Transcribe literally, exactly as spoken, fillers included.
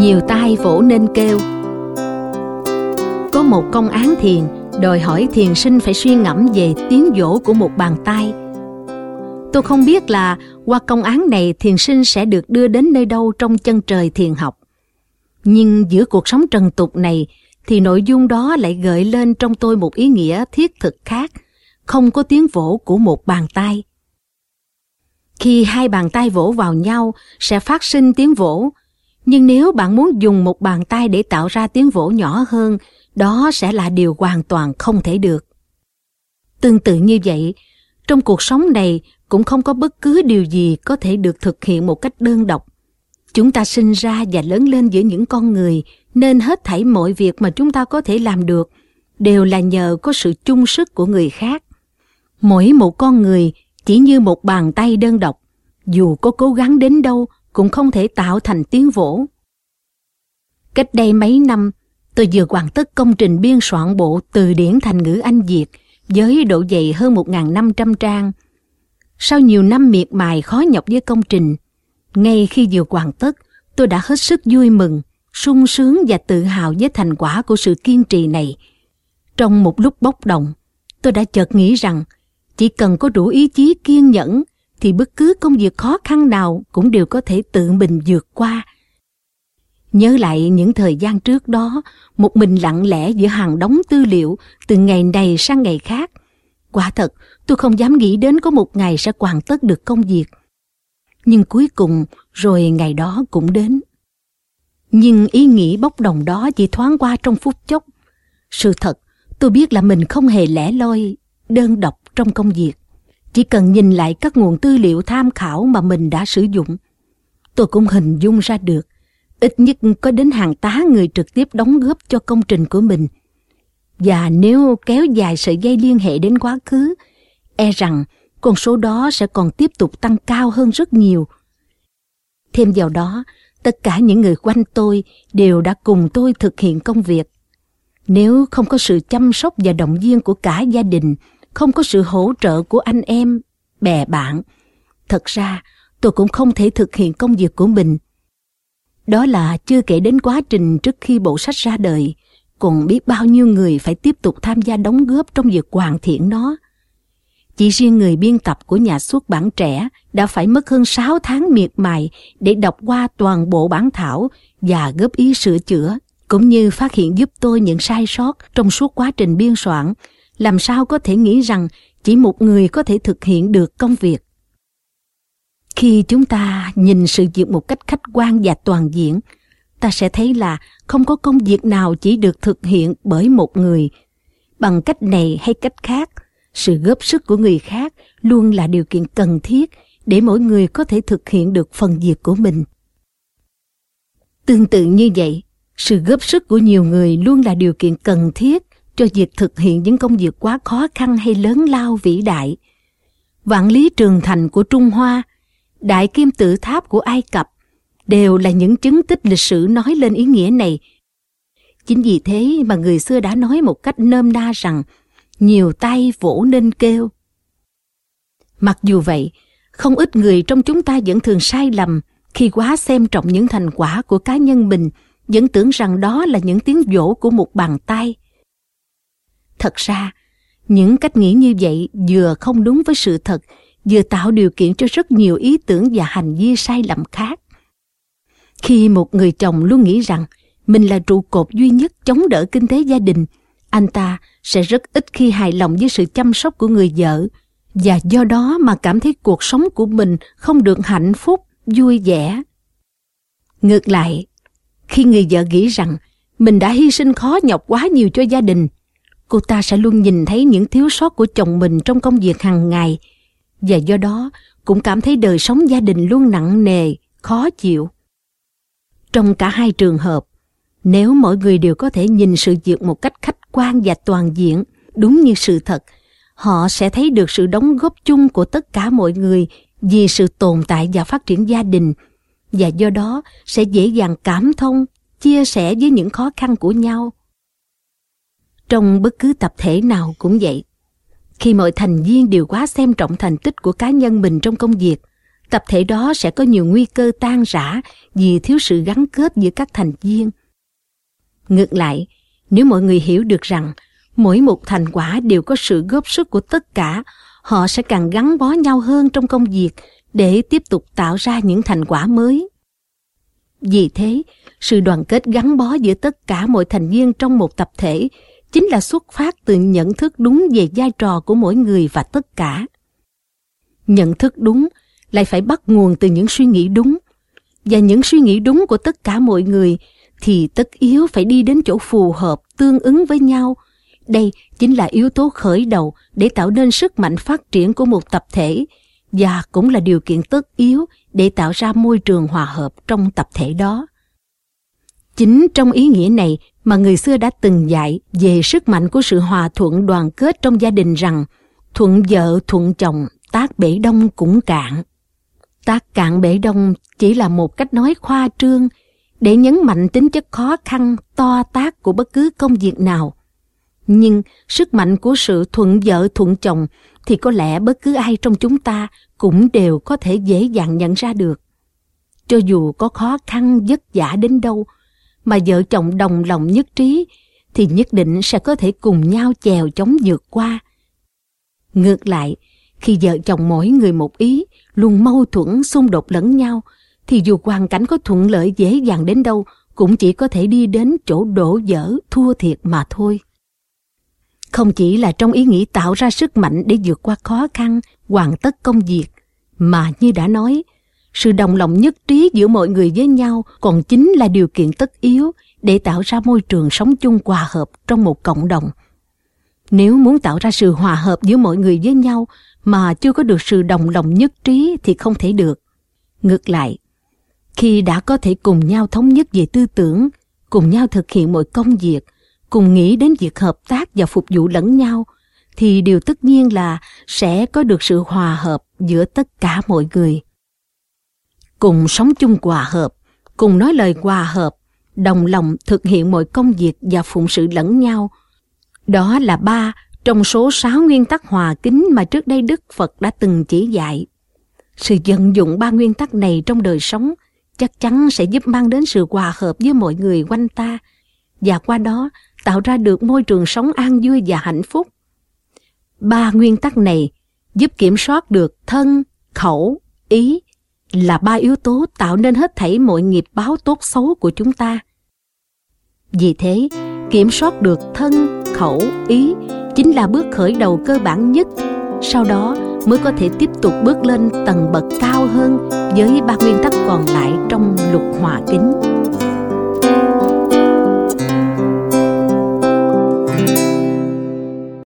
Nhiều tai vỗ nên kêu. Có một công án thiền đòi hỏi thiền sinh phải suy ngẫm về tiếng vỗ của một bàn tay. Tôi không biết là qua công án này thiền sinh sẽ được đưa đến nơi đâu trong chân trời thiền học. Nhưng giữa cuộc sống trần tục này thì nội dung đó lại gợi lên trong tôi một ý nghĩa thiết thực khác, không có tiếng vỗ của một bàn tay. Khi hai bàn tay vỗ vào nhau sẽ phát sinh tiếng vỗ, nhưng nếu bạn muốn dùng một bàn tay để tạo ra tiếng vỗ nhỏ hơn, đó sẽ là điều hoàn toàn không thể được. Tương tự như vậy, trong cuộc sống này cũng không có bất cứ điều gì có thể được thực hiện một cách đơn độc. Chúng ta sinh ra và lớn lên giữa những con người, nên hết thảy mọi việc mà chúng ta có thể làm được đều là nhờ có sự chung sức của người khác. Mỗi một con người chỉ như một bàn tay đơn độc, dù có cố gắng đến đâu cũng không thể tạo thành tiếng vỗ. Cách đây mấy năm, tôi vừa hoàn tất công trình biên soạn bộ từ điển thành ngữ Anh Việt với độ dày hơn một nghìn năm trăm trang. Sau nhiều năm miệt mài khó nhọc với công trình, ngay khi vừa hoàn tất, tôi đã hết sức vui mừng, sung sướng và tự hào với thành quả của sự kiên trì này. Trong một lúc bốc đồng, tôi đã chợt nghĩ rằng chỉ cần có đủ ý chí kiên nhẫn thì bất cứ công việc khó khăn nào cũng đều có thể tự mình vượt qua. Nhớ lại những thời gian trước đó, một mình lặng lẽ giữa hàng đống tư liệu từ ngày này sang ngày khác. Quả thật, tôi không dám nghĩ đến có một ngày sẽ hoàn tất được công việc. Nhưng cuối cùng, rồi ngày đó cũng đến. Nhưng ý nghĩ bốc đồng đó chỉ thoáng qua trong phút chốc. Sự thật, tôi biết là mình không hề lẻ loi, đơn độc trong công việc. Chỉ cần nhìn lại các nguồn tư liệu tham khảo mà mình đã sử dụng, tôi cũng hình dung ra được ít nhất có đến hàng tá người trực tiếp đóng góp cho công trình của mình. Và nếu kéo dài sợi dây liên hệ đến quá khứ, e rằng con số đó sẽ còn tiếp tục tăng cao hơn rất nhiều. Thêm vào đó, tất cả những người quanh tôi đều đã cùng tôi thực hiện công việc. Nếu không có sự chăm sóc và động viên của cả gia đình, không có sự hỗ trợ của anh em, bè bạn, thật ra tôi cũng không thể thực hiện công việc của mình. Đó là chưa kể đến quá trình trước khi bộ sách ra đời, còn biết bao nhiêu người phải tiếp tục tham gia đóng góp trong việc hoàn thiện nó. Chỉ riêng người biên tập của nhà xuất bản Trẻ đã phải mất hơn sáu tháng miệt mài để đọc qua toàn bộ bản thảo và góp ý sửa chữa, cũng như phát hiện giúp tôi những sai sót trong suốt quá trình biên soạn. Làm sao có thể nghĩ rằng chỉ một người có thể thực hiện được công việc? Khi chúng ta nhìn sự việc một cách khách quan và toàn diện, ta sẽ thấy là không có công việc nào chỉ được thực hiện bởi một người. Bằng cách này hay cách khác, sự góp sức của người khác luôn là điều kiện cần thiết để mỗi người có thể thực hiện được phần việc của mình. Tương tự như vậy, sự góp sức của nhiều người luôn là điều kiện cần thiết cho việc thực hiện những công việc quá khó khăn hay lớn lao vĩ đại. Vạn lý trường thành của Trung Hoa, Đại Kim Tự Tháp của Ai Cập đều là những chứng tích lịch sử nói lên ý nghĩa này. Chính vì thế mà người xưa đã nói một cách nôm na rằng nhiều tay vỗ nên kêu. Mặc dù vậy, không ít người trong chúng ta vẫn thường sai lầm khi quá xem trọng những thành quả của cá nhân mình, vẫn tưởng rằng đó là những tiếng vỗ của một bàn tay. Thật ra, những cách nghĩ như vậy vừa không đúng với sự thật, vừa tạo điều kiện cho rất nhiều ý tưởng và hành vi sai lầm khác. Khi một người chồng luôn nghĩ rằng mình là trụ cột duy nhất chống đỡ kinh tế gia đình, anh ta sẽ rất ít khi hài lòng với sự chăm sóc của người vợ, và do đó mà cảm thấy cuộc sống của mình không được hạnh phúc, vui vẻ. Ngược lại, khi người vợ nghĩ rằng mình đã hy sinh khó nhọc quá nhiều cho gia đình, cô ta sẽ luôn nhìn thấy những thiếu sót của chồng mình trong công việc hàng ngày, và do đó cũng cảm thấy đời sống gia đình luôn nặng nề, khó chịu. Trong cả hai trường hợp, nếu mỗi người đều có thể nhìn sự việc một cách khách quan và toàn diện, đúng như sự thật, họ sẽ thấy được sự đóng góp chung của tất cả mọi người vì sự tồn tại và phát triển gia đình, và do đó sẽ dễ dàng cảm thông, chia sẻ với những khó khăn của nhau. Trong bất cứ tập thể nào cũng vậy. Khi mọi thành viên đều quá xem trọng thành tích của cá nhân mình trong công việc, tập thể đó sẽ có nhiều nguy cơ tan rã vì thiếu sự gắn kết giữa các thành viên. Ngược lại, nếu mọi người hiểu được rằng mỗi một thành quả đều có sự góp sức của tất cả, họ sẽ càng gắn bó nhau hơn trong công việc để tiếp tục tạo ra những thành quả mới. Vì thế, sự đoàn kết gắn bó giữa tất cả mọi thành viên trong một tập thể chính là xuất phát từ nhận thức đúng về vai trò của mỗi người và tất cả. Nhận thức đúng lại phải bắt nguồn từ những suy nghĩ đúng, và những suy nghĩ đúng của tất cả mọi người thì tất yếu phải đi đến chỗ phù hợp, tương ứng với nhau. Đây chính là yếu tố khởi đầu để tạo nên sức mạnh phát triển của một tập thể, và cũng là điều kiện tất yếu để tạo ra môi trường hòa hợp trong tập thể đó. Chính trong ý nghĩa này mà người xưa đã từng dạy về sức mạnh của sự hòa thuận đoàn kết trong gia đình rằng thuận vợ thuận chồng, tát bể đông cũng cạn. Tát cạn bể đông chỉ là một cách nói khoa trương để nhấn mạnh tính chất khó khăn, to tát của bất cứ công việc nào. Nhưng sức mạnh của sự thuận vợ thuận chồng thì có lẽ bất cứ ai trong chúng ta cũng đều có thể dễ dàng nhận ra được. Cho dù có khó khăn vất vả đến đâu, mà vợ chồng đồng lòng nhất trí thì nhất định sẽ có thể cùng nhau chèo chống vượt qua. Ngược lại, khi vợ chồng mỗi người một ý, luôn mâu thuẫn xung đột lẫn nhau, thì dù hoàn cảnh có thuận lợi dễ dàng đến đâu cũng chỉ có thể đi đến chỗ đổ vỡ, thua thiệt mà thôi. Không chỉ là trong ý nghĩ tạo ra sức mạnh để vượt qua khó khăn, hoàn tất công việc, mà như đã nói, sự đồng lòng nhất trí giữa mọi người với nhau còn chính là điều kiện tất yếu để tạo ra môi trường sống chung hòa hợp trong một cộng đồng. Nếu muốn tạo ra sự hòa hợp giữa mọi người với nhau mà chưa có được sự đồng lòng nhất trí thì không thể được. Ngược lại, khi đã có thể cùng nhau thống nhất về tư tưởng, cùng nhau thực hiện mọi công việc, cùng nghĩ đến việc hợp tác và phục vụ lẫn nhau, thì điều tất nhiên là sẽ có được sự hòa hợp giữa tất cả mọi người. Cùng sống chung hòa hợp, cùng nói lời hòa hợp, đồng lòng thực hiện mọi công việc và phụng sự lẫn nhau. Đó là ba trong số sáu nguyên tắc hòa kính mà trước đây Đức Phật đã từng chỉ dạy. Sự vận dụng ba nguyên tắc này trong đời sống chắc chắn sẽ giúp mang đến sự hòa hợp với mọi người quanh ta, và qua đó tạo ra được môi trường sống an vui và hạnh phúc. Ba nguyên tắc này giúp kiểm soát được thân, khẩu, ý, là ba yếu tố tạo nên hết thảy mọi nghiệp báo tốt xấu của chúng ta. Vì thế, kiểm soát được thân, khẩu, ý chính là bước khởi đầu cơ bản nhất. Sau đó mới có thể tiếp tục bước lên tầng bậc cao hơn với ba nguyên tắc còn lại trong luật hòa kính.